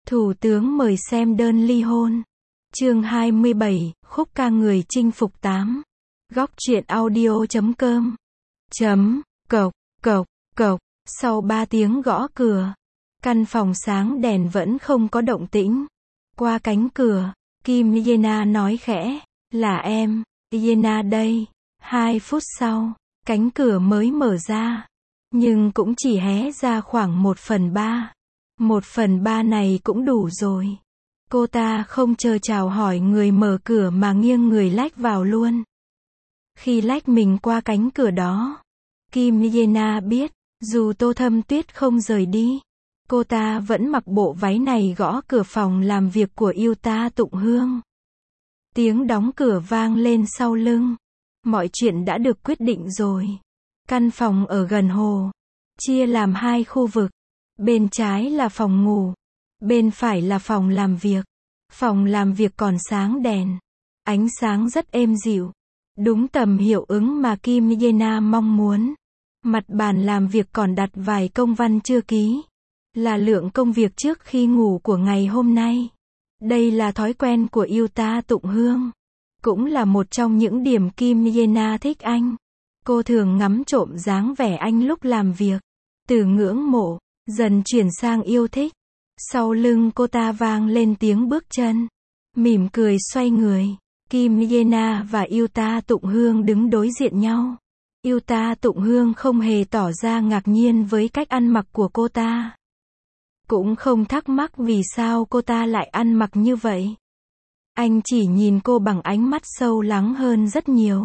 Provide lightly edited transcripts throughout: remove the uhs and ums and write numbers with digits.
Thủ tướng mời xem đơn ly hôn. Chương 27, khúc ca người chinh phục 8. Góc truyện audio.com. Cộc, cộc, cộc. Sau 3 tiếng gõ cửa, căn phòng sáng đèn vẫn không có động tĩnh. Qua cánh cửa, Kim Yena nói khẽ, là em, Yena đây. 2 phút sau, cánh cửa mới mở ra, nhưng cũng chỉ hé ra khoảng 1/3. 1/3 này cũng đủ rồi. Cô ta không chờ chào hỏi người mở cửa mà nghiêng người lách vào luôn. Khi lách mình qua cánh cửa đó, Kim Yena biết, dù Tô Thâm Tuyết không rời đi, cô ta vẫn mặc bộ váy này gõ cửa phòng làm việc của Yuta Tụng Hương. Tiếng đóng cửa vang lên sau lưng. Mọi chuyện đã được quyết định rồi. Căn phòng ở gần hồ, chia làm 2 khu vực. Bên trái là phòng ngủ, bên phải là phòng làm việc. Phòng làm việc còn sáng đèn, ánh sáng rất êm dịu, đúng tầm hiệu ứng mà Kim Yena mong muốn. Mặt bàn làm việc còn đặt vài công văn chưa ký, là lượng công việc trước khi ngủ của ngày hôm nay. Đây là thói quen của Yuta Tụng Hương, cũng là một trong những điểm Kim Yena thích anh. Cô thường ngắm trộm dáng vẻ anh lúc làm việc, từ ngưỡng mộ dần chuyển sang yêu thích. Sau lưng cô ta vang lên tiếng bước chân, mỉm cười xoay người. Kim Yena và Yuta Tụng Hương đứng đối diện nhau. Yuta Tụng Hương không hề tỏ ra ngạc nhiên với cách ăn mặc của cô ta, cũng không thắc mắc vì sao cô ta lại ăn mặc như vậy. Anh chỉ nhìn cô bằng ánh mắt sâu lắng hơn rất nhiều,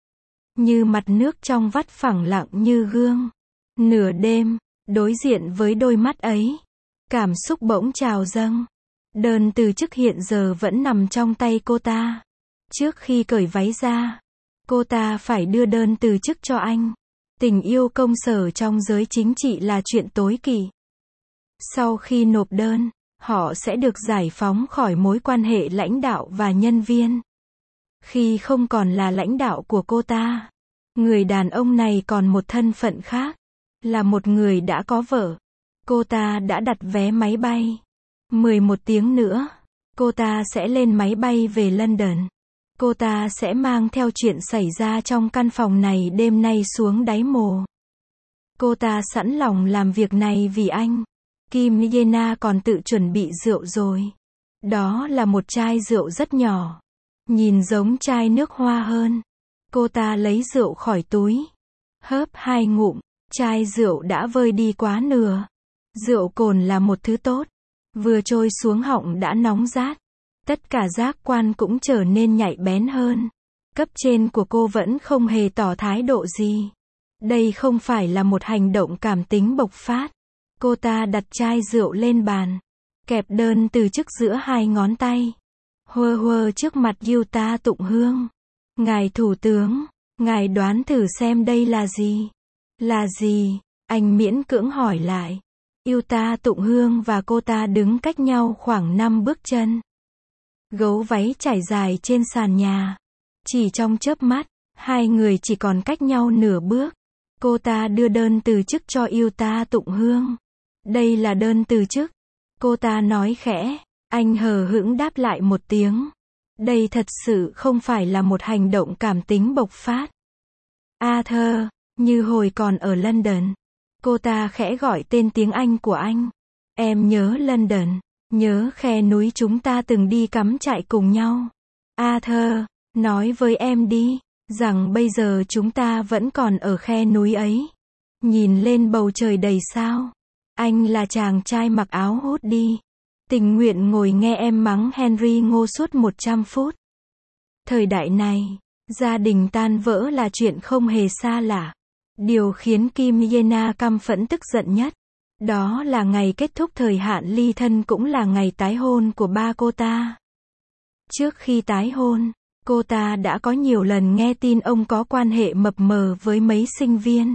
như mặt nước trong vắt phẳng lặng như gương. Nửa đêm, đối diện với đôi mắt ấy, cảm xúc bỗng trào dâng. Đơn từ chức hiện giờ vẫn nằm trong tay cô ta. Trước khi cởi váy ra, cô ta phải đưa đơn từ chức cho anh. Tình yêu công sở trong giới chính trị là chuyện tối kỵ. Sau khi nộp đơn, họ sẽ được giải phóng khỏi mối quan hệ lãnh đạo và nhân viên. Khi không còn là lãnh đạo của cô ta, người đàn ông này còn một thân phận khác, là một người đã có vợ. Cô ta đã đặt vé máy bay. 11 tiếng nữa, cô ta sẽ lên máy bay về London. Cô ta sẽ mang theo chuyện xảy ra trong căn phòng này đêm nay xuống đáy mồ. Cô ta sẵn lòng làm việc này vì anh. Kim Yena còn tự chuẩn bị rượu rồi. Đó là một chai rượu rất nhỏ, nhìn giống chai nước hoa hơn. Cô ta lấy rượu khỏi túi, hớp 2 ngụm, chai rượu đã vơi đi quá nửa. Rượu cồn là một thứ tốt, vừa trôi xuống họng đã nóng rát. Tất cả giác quan cũng trở nên nhạy bén hơn. Cấp trên của cô vẫn không hề tỏ thái độ gì. Đây không phải là một hành động cảm tính bộc phát. Cô ta đặt chai rượu lên bàn, kẹp đơn từ chức giữa 2 ngón tay, huơ huơ trước mặt Yuta Tụng Hương. Ngài thủ tướng, ngài đoán thử xem đây là gì? Là gì? Anh miễn cưỡng hỏi lại. Yuta Tụng Hương và cô ta đứng cách nhau khoảng 5 bước chân. Gấu váy trải dài trên sàn nhà. Chỉ trong chớp mắt, 2 người chỉ còn cách nhau nửa bước. Cô ta đưa đơn từ chức cho Yuta Tụng Hương. Đây là đơn từ chức. Cô ta nói khẽ. Anh hờ hững đáp lại một tiếng. Đây thật sự không phải là một hành động cảm tính bộc phát. Arthur, như hồi còn ở London. Cô ta khẽ gọi tên tiếng Anh của anh. Em nhớ London, nhớ khe núi chúng ta từng đi cắm trại cùng nhau. Arthur, nói với em đi, rằng bây giờ chúng ta vẫn còn ở khe núi ấy. Nhìn lên bầu trời đầy sao. Anh là chàng trai mặc áo hoodie, tình nguyện ngồi nghe em mắng Henry Ngô suốt 100 phút. Thời đại này, gia đình tan vỡ là chuyện không hề xa lạ. Điều khiến Kim Yena căm phẫn tức giận nhất, đó là ngày kết thúc thời hạn ly thân cũng là ngày tái hôn của ba cô ta. Trước khi tái hôn, cô ta đã có nhiều lần nghe tin ông có quan hệ mập mờ với mấy sinh viên.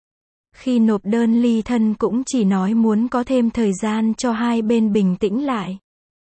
Khi nộp đơn ly thân cũng chỉ nói muốn có thêm thời gian cho hai bên bình tĩnh lại.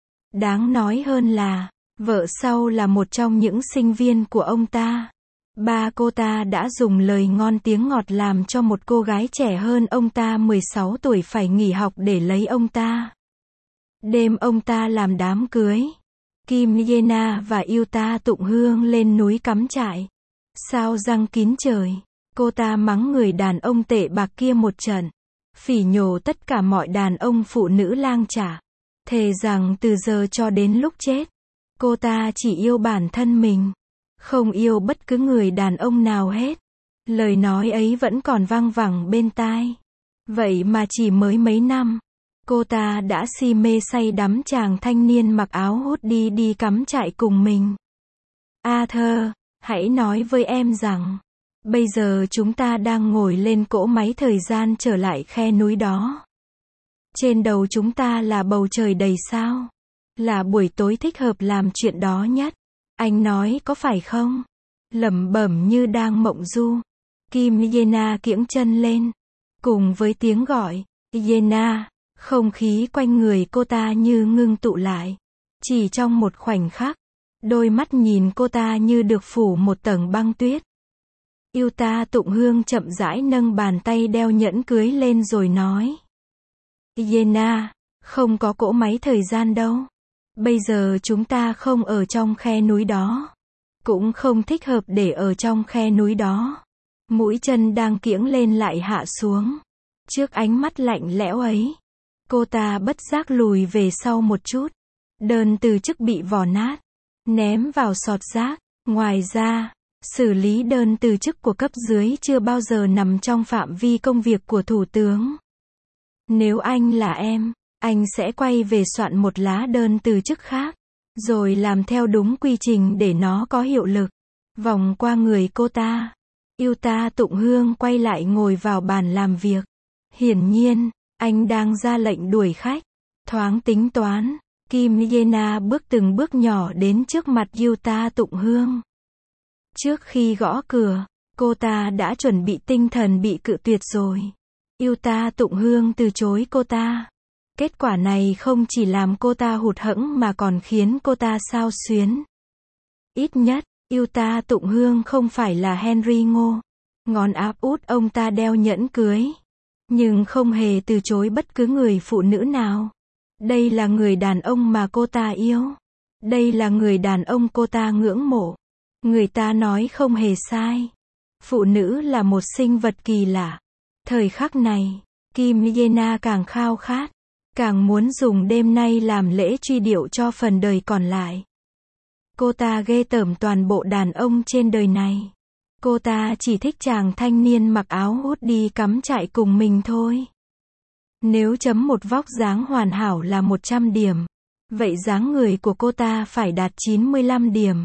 Đáng nói hơn là, vợ sau là một trong những sinh viên của ông ta. Ba cô ta đã dùng lời ngon tiếng ngọt làm cho một cô gái trẻ hơn ông ta 16 tuổi phải nghỉ học để lấy ông ta. Đêm ông ta làm đám cưới, Kim Yena và Yuta tụng hương lên núi cắm trại. Sao răng kín trời, cô ta mắng người đàn ông tệ bạc kia một trận, phỉ nhổ tất cả mọi đàn ông phụ nữ lang trả, thề rằng từ giờ cho đến lúc chết, cô ta chỉ yêu bản thân mình, không yêu bất cứ người đàn ông nào hết. Lời nói ấy vẫn còn vang vẳng bên tai. Vậy mà chỉ mới mấy năm, cô ta đã si mê say đắm chàng thanh niên mặc áo hoodie đi cắm trại cùng mình. Arthur, hãy nói với em rằng, bây giờ chúng ta đang ngồi lên cỗ máy thời gian trở lại khe núi đó. Trên đầu chúng ta là bầu trời đầy sao. Là buổi tối thích hợp làm chuyện đó nhất. Anh nói có phải không? Lẩm bẩm như đang mộng du. Kim Yena kiễng chân lên. Cùng với tiếng gọi, Yena, không khí quanh người cô ta như ngưng tụ lại. Chỉ trong một khoảnh khắc, đôi mắt nhìn cô ta như được phủ một tầng băng tuyết. Yuta tụng hương chậm rãi nâng bàn tay đeo nhẫn cưới lên rồi nói. Yena, không có cỗ máy thời gian đâu. Bây giờ chúng ta không ở trong khe núi đó. Cũng không thích hợp để ở trong khe núi đó. Mũi chân đang kiễng lên lại hạ xuống. Trước ánh mắt lạnh lẽo ấy, cô ta bất giác lùi về sau một chút. Đơn từ chức bị vò nát, ném vào sọt rác. Ngoài ra, xử lý đơn từ chức của cấp dưới chưa bao giờ nằm trong phạm vi công việc của thủ tướng. Nếu anh là em, anh sẽ quay về soạn một lá đơn từ chức khác, rồi làm theo đúng quy trình để nó có hiệu lực. Vòng qua người cô ta, Yuta tụng hương quay lại ngồi vào bàn làm việc. Hiển nhiên, anh đang ra lệnh đuổi khách. Thoáng tính toán, Kim Yena bước từng bước nhỏ đến trước mặt Yuta tụng hương. Trước khi gõ cửa, cô ta đã chuẩn bị tinh thần bị cự tuyệt rồi. Yuta tụng hương từ chối cô ta. Kết quả này không chỉ làm cô ta hụt hẫng mà còn khiến cô ta xao xuyến. Ít nhất, Yuta tụng hương không phải là Henry Ngô. Ngón áp út ông ta đeo nhẫn cưới, nhưng không hề từ chối bất cứ người phụ nữ nào. Đây là người đàn ông mà cô ta yêu. Đây là người đàn ông cô ta ngưỡng mộ. Người ta nói không hề sai. Phụ nữ là một sinh vật kỳ lạ. Thời khắc này, Kim Yena càng khao khát, càng muốn dùng đêm nay làm lễ truy điệu cho phần đời còn lại. Cô ta ghê tởm toàn bộ đàn ông trên đời này. Cô ta chỉ thích chàng thanh niên mặc áo hoodie cắm trại cùng mình thôi. Nếu chấm một vóc dáng hoàn hảo là 100 điểm, vậy dáng người của cô ta phải đạt 95 điểm.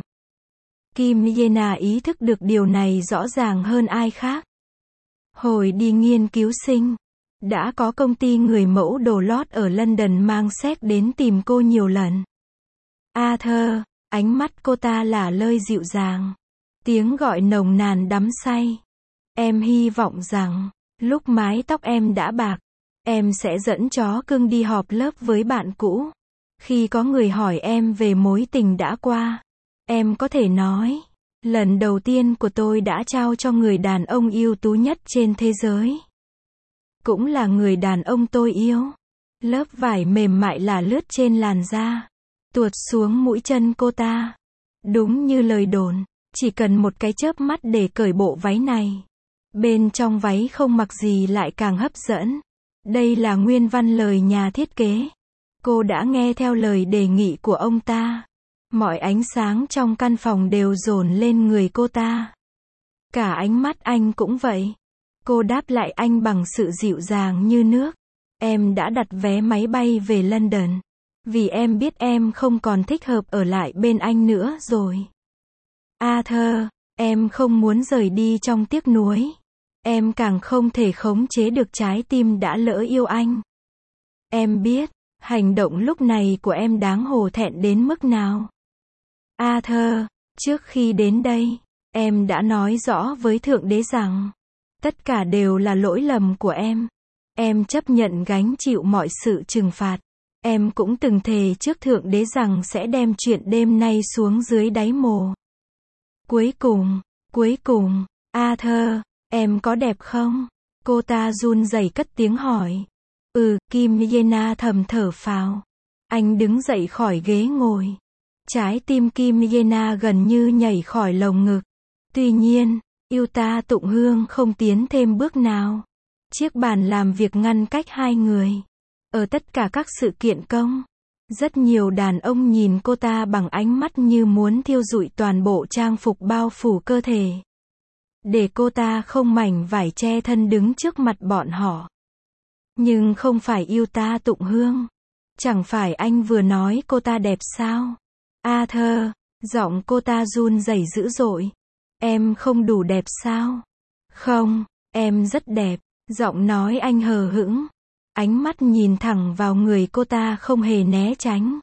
Kim Yena ý thức được điều này rõ ràng hơn ai khác. Hồi đi nghiên cứu sinh, đã có công ty người mẫu đồ lót ở London mang séc đến tìm cô nhiều lần. Arthur, ánh mắt cô ta lả lơi dịu dàng. Tiếng gọi nồng nàn đắm say. Em hy vọng rằng, lúc mái tóc em đã bạc, em sẽ dẫn chó cưng đi họp lớp với bạn cũ. Khi có người hỏi em về mối tình đã qua, em có thể nói, lần đầu tiên của tôi đã trao cho người đàn ông ưu tú nhất trên thế giới. Cũng là người đàn ông tôi yêu. Lớp vải mềm mại là lướt trên làn da, tuột xuống mũi chân cô ta. Đúng như lời đồn, chỉ cần một cái chớp mắt để cởi bộ váy này. Bên trong váy không mặc gì lại càng hấp dẫn. Đây là nguyên văn lời nhà thiết kế. Cô đã nghe theo lời đề nghị của ông ta. Mọi ánh sáng trong căn phòng đều dồn lên người cô ta. Cả ánh mắt anh cũng vậy. Cô đáp lại anh bằng sự dịu dàng như nước. Em đã đặt vé máy bay về London. Vì em biết em không còn thích hợp ở lại bên anh nữa rồi. Arthur, em không muốn rời đi trong tiếc nuối. Em càng không thể khống chế được trái tim đã lỡ yêu anh. Em biết, hành động lúc này của em đáng hổ thẹn đến mức nào. Arthur, trước khi đến đây, em đã nói rõ với Thượng Đế rằng, tất cả đều là lỗi lầm của em. Em chấp nhận gánh chịu mọi sự trừng phạt. Em cũng từng thề trước Thượng Đế rằng sẽ đem chuyện đêm nay xuống dưới đáy mồ. Cuối cùng, Arthur, em có đẹp không? Cô ta run rẩy cất tiếng hỏi. Kim Yena thầm thở phào. Anh đứng dậy khỏi ghế ngồi. Trái tim Kim Yena gần như nhảy khỏi lồng ngực. Tuy nhiên, Yuta Tụng Hương không tiến thêm bước nào. Chiếc bàn làm việc ngăn cách hai người. Ở tất cả các sự kiện công, rất nhiều đàn ông nhìn cô ta bằng ánh mắt như muốn thiêu rụi toàn bộ trang phục bao phủ cơ thể. Để cô ta không mảnh vải che thân đứng trước mặt bọn họ. Nhưng không phải Yuta Tụng Hương. Chẳng phải anh vừa nói cô ta đẹp sao? Arthur, giọng cô ta run rẩy dữ dội. Em không đủ đẹp sao? Không, em rất đẹp. Giọng nói anh hờ hững. Ánh mắt nhìn thẳng vào người cô ta không hề né tránh.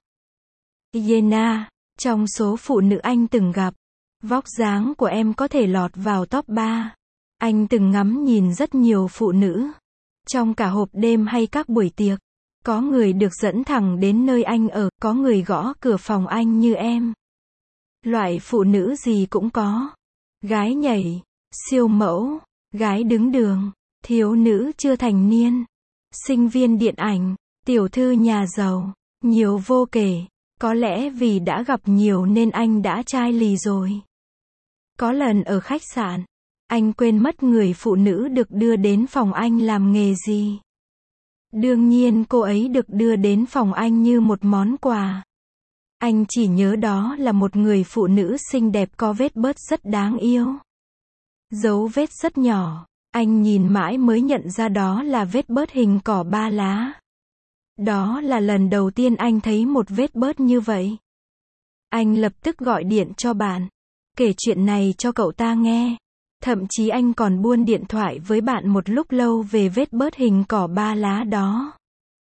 Yena, trong số phụ nữ anh từng gặp, vóc dáng của em có thể lọt vào top 3. Anh từng ngắm nhìn rất nhiều phụ nữ. Trong cả hộp đêm hay các buổi tiệc, có người được dẫn thẳng đến nơi anh ở, có người gõ cửa phòng anh như em. Loại phụ nữ gì cũng có. Gái nhảy, siêu mẫu, gái đứng đường, thiếu nữ chưa thành niên, sinh viên điện ảnh, tiểu thư nhà giàu, nhiều vô kể. Có lẽ vì đã gặp nhiều nên anh đã chai lì rồi. Có lần ở khách sạn, anh quên mất người phụ nữ được đưa đến phòng anh làm nghề gì. Đương nhiên cô ấy được đưa đến phòng anh như một món quà. Anh chỉ nhớ đó là một người phụ nữ xinh đẹp có vết bớt rất đáng yêu. Dấu vết rất nhỏ, anh nhìn mãi mới nhận ra đó là vết bớt hình cỏ 3 lá. Đó là lần đầu tiên anh thấy một vết bớt như vậy. Anh lập tức gọi điện cho bạn, kể chuyện này cho cậu ta nghe. Thậm chí anh còn buôn điện thoại với bạn một lúc lâu về vết bớt hình cỏ 3 lá đó.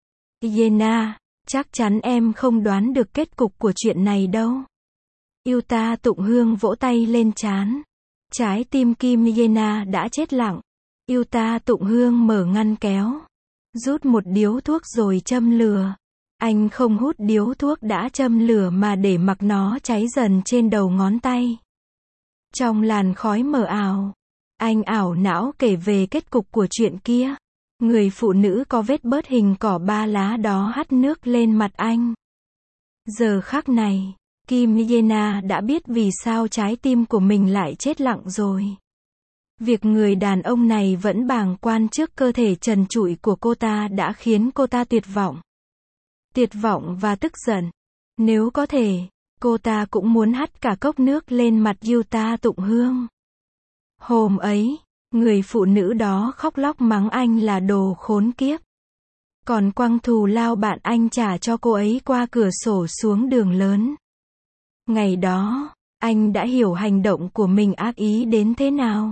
Yena, chắc chắn em không đoán được kết cục của chuyện này đâu. Yuta Tụng Hương vỗ tay lên trán. Trái tim Kim Yena đã chết lặng. Yuta Tụng Hương mở ngăn kéo, rút một điếu thuốc rồi châm lửa. Anh không hút điếu thuốc đã châm lửa mà để mặc nó cháy dần trên đầu ngón tay. Trong làn khói mờ ảo, anh ảo não kể về kết cục của chuyện kia. Người phụ nữ có vết bớt hình cỏ 3 lá đó hắt nước lên mặt anh. Giờ khắc này, Kim Yena đã biết vì sao trái tim của mình lại chết lặng rồi. Việc người đàn ông này vẫn bàng quan trước cơ thể trần trụi của cô ta đã khiến cô ta tuyệt vọng. Tuyệt vọng và tức giận. Nếu có thể, cô ta cũng muốn hắt cả cốc nước lên mặt Yuta Tụng Hương. Hôm ấy, người phụ nữ đó khóc lóc mắng anh là đồ khốn kiếp. Còn quăng thù lao bạn anh trả cho cô ấy qua cửa sổ xuống đường lớn. Ngày đó, anh đã hiểu hành động của mình ác ý đến thế nào.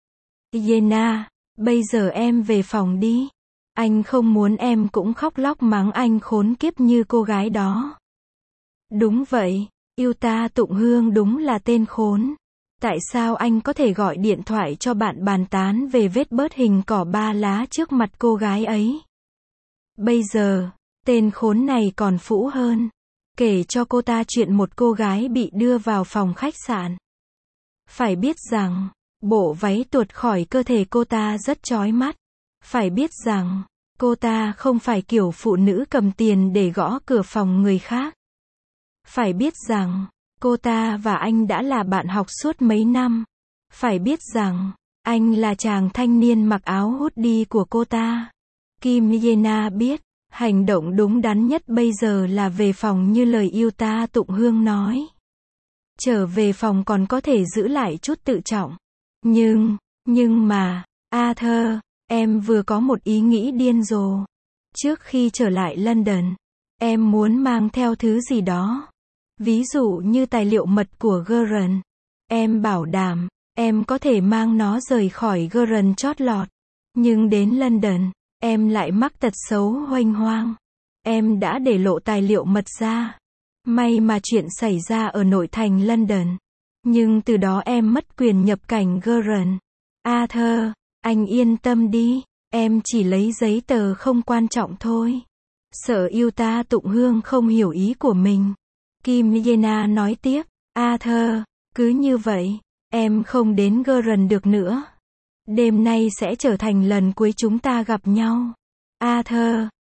Yena, bây giờ em về phòng đi. Anh không muốn em cũng khóc lóc mắng anh khốn kiếp như cô gái đó. Đúng vậy, Yuta Tụng Hương đúng là tên khốn. Tại sao anh có thể gọi điện thoại cho bạn bàn tán về vết bớt hình cỏ 3 lá trước mặt cô gái ấy? Bây giờ, tên khốn này còn phũ hơn. Kể cho cô ta chuyện một cô gái bị đưa vào phòng khách sạn. Phải biết rằng, bộ váy tuột khỏi cơ thể cô ta rất chói mắt. Phải biết rằng, cô ta không phải kiểu phụ nữ cầm tiền để gõ cửa phòng người khác. Phải biết rằng, cô ta và anh đã là bạn học suốt mấy năm. Phải biết rằng, anh là chàng thanh niên mặc áo hoodie của cô ta. Kim Yena biết, hành động đúng đắn nhất bây giờ là về phòng như lời Yuta Tụng Hương nói. Trở về phòng còn có thể giữ lại chút tự trọng. Nhưng mà, Arthur, em vừa có một ý nghĩ điên rồ. Trước khi trở lại London, em muốn mang theo thứ gì đó. Ví dụ như tài liệu mật của Gurren. Em bảo đảm, em có thể mang nó rời khỏi Gurren chót lọt. Nhưng đến London, em lại mắc tật xấu huênh hoang. Em đã để lộ tài liệu mật ra. May mà chuyện xảy ra ở nội thành London. Nhưng từ đó em mất quyền nhập cảnh Gurren. Arthur, anh yên tâm đi. Em chỉ lấy giấy tờ không quan trọng thôi. Sợ Yuta Tụng Hương không hiểu ý của mình. Kim Yena nói tiếp. Arthur, cứ như vậy, em không đến Gurren được nữa. Đêm nay sẽ trở thành lần cuối chúng ta gặp nhau. Arthur,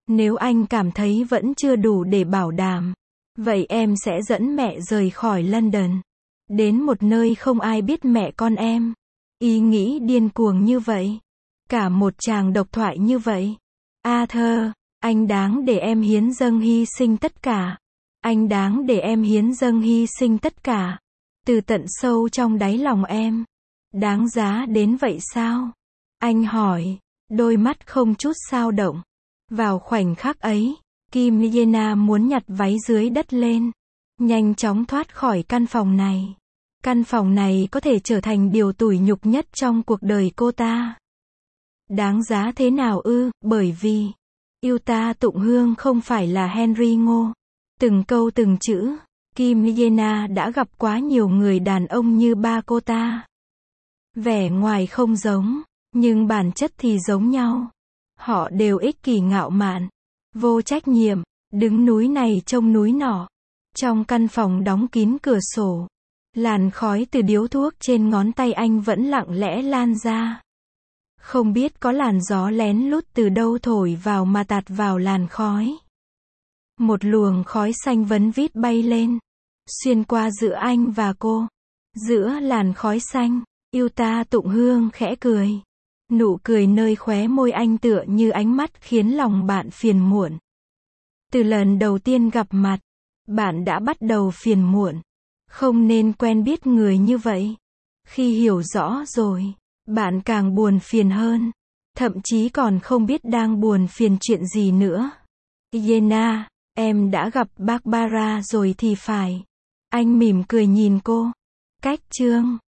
Nếu anh cảm thấy vẫn chưa đủ để bảo đảm, vậy em sẽ dẫn mẹ rời khỏi London. Đến một nơi không ai biết mẹ con em. Ý nghĩ điên cuồng như vậy. Cả một tràng độc thoại như vậy. Arthur, anh đáng để em hiến dâng hy sinh tất cả. Anh đáng để em hiến dâng hy sinh tất cả. Từ tận sâu trong đáy lòng em. Đáng giá đến vậy sao? Anh hỏi, đôi mắt không chút xao động. Vào khoảnh khắc ấy, Kim Yena muốn nhặt váy dưới đất lên. Nhanh chóng thoát khỏi căn phòng này. Căn phòng này có thể trở thành điều tủi nhục nhất trong cuộc đời cô ta. Đáng giá thế nào ư? Bởi vì, yêu ta tụng hương không phải là Henry Ngô. Từng câu từng chữ, Kim Yena đã gặp quá nhiều người đàn ông như ba cô ta. Vẻ ngoài không giống, nhưng bản chất thì giống nhau. Họ đều ích kỷ ngạo mạn, vô trách nhiệm, đứng núi này trông núi nọ. Trong căn phòng đóng kín cửa sổ, làn khói từ điếu thuốc trên ngón tay anh vẫn lặng lẽ lan ra. Không biết có làn gió lén lút từ đâu thổi vào mà tạt vào làn khói. Một luồng khói xanh vấn vít bay lên, xuyên qua giữa anh và cô. Giữa làn khói xanh, yêu ta tụng hương khẽ cười. Nụ cười nơi khóe môi anh tựa như ánh mắt khiến lòng bạn phiền muộn. Từ lần đầu tiên gặp mặt, bạn đã bắt đầu phiền muộn. Không nên quen biết người như vậy. Khi hiểu rõ rồi, bạn càng buồn phiền hơn. Thậm chí còn không biết đang buồn phiền chuyện gì nữa. Yena, em đã gặp Barbara rồi thì phải. Anh mỉm cười nhìn cô. Cách chương